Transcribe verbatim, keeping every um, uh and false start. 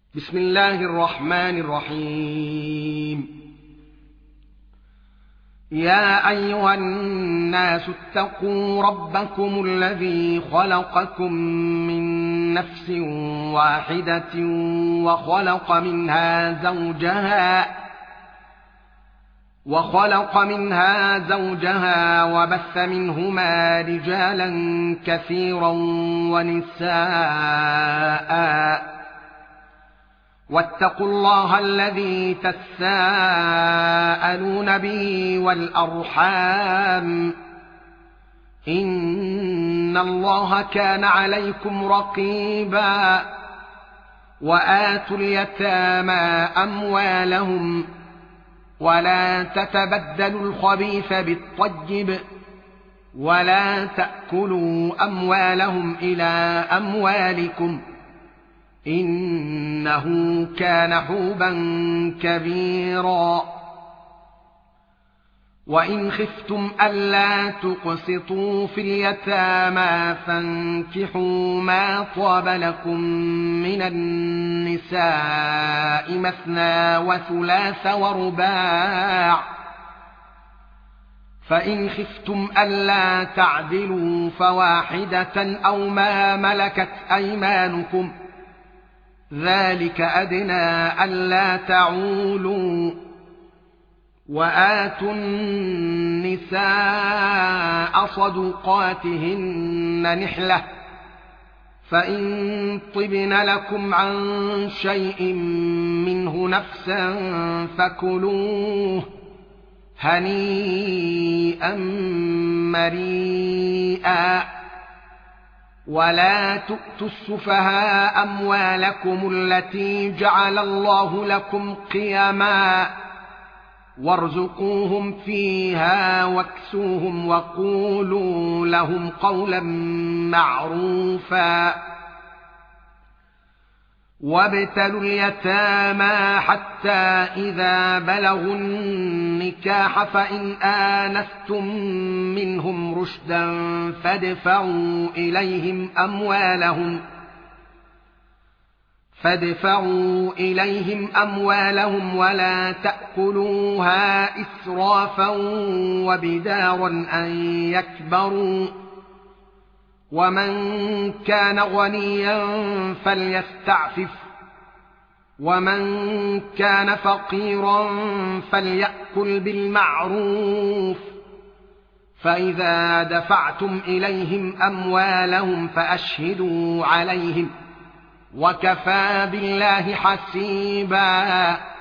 بسم الله الرحمن الرحيم. يا أيها الناس اتقوا ربكم الذي خلقكم من نفس واحدة وخلق منها زوجها وخلق منها زوجها وبث منهما رجالا كثيرا ونساء واتقوا الله الذي تساءلون به والأرحام إن الله كان عليكم رقيبا. وآتوا اليتامى أموالهم ولا تتبدلوا الخبيث بالطيب ولا تأكلوا أموالهم إلى أموالكم إنه كان حوبا كبيرا. وإن خفتم ألا تقسطوا في اليتامى فانكحوا ما طاب لكم من النساء مثنى وثلاث ورباع، فإن خفتم ألا تعدلوا فواحدة أو ما ملكت أيمانكم ذلك أدنى ألا تعولوا. وآتوا النساء صدقاتهن نحلة فإن طبن لكم عن شيء منه نفسا فكلوه هنيئا مريئا. ولا تؤتوا السفهاء أموالكم التي جعل الله لكم قياما وارزقوهم فيها واكسوهم وقولوا لهم قولا معروفا. وابتلوا اليتامى حتى إذا بلغوا النكاح فإن آنستم منهم رشدا فادفعوا إليهم أموالهم فادفعوا إليهم أموالهم ولا تأكلوها إسرافا وبدارا أن يكبروا. ومن كان غنيا فليستعفف ومن كان فقيرا فليأكل بالمعروف. فإذا دفعتم إليهم أموالهم فأشهدوا عليهم وكفى بالله حسيبا.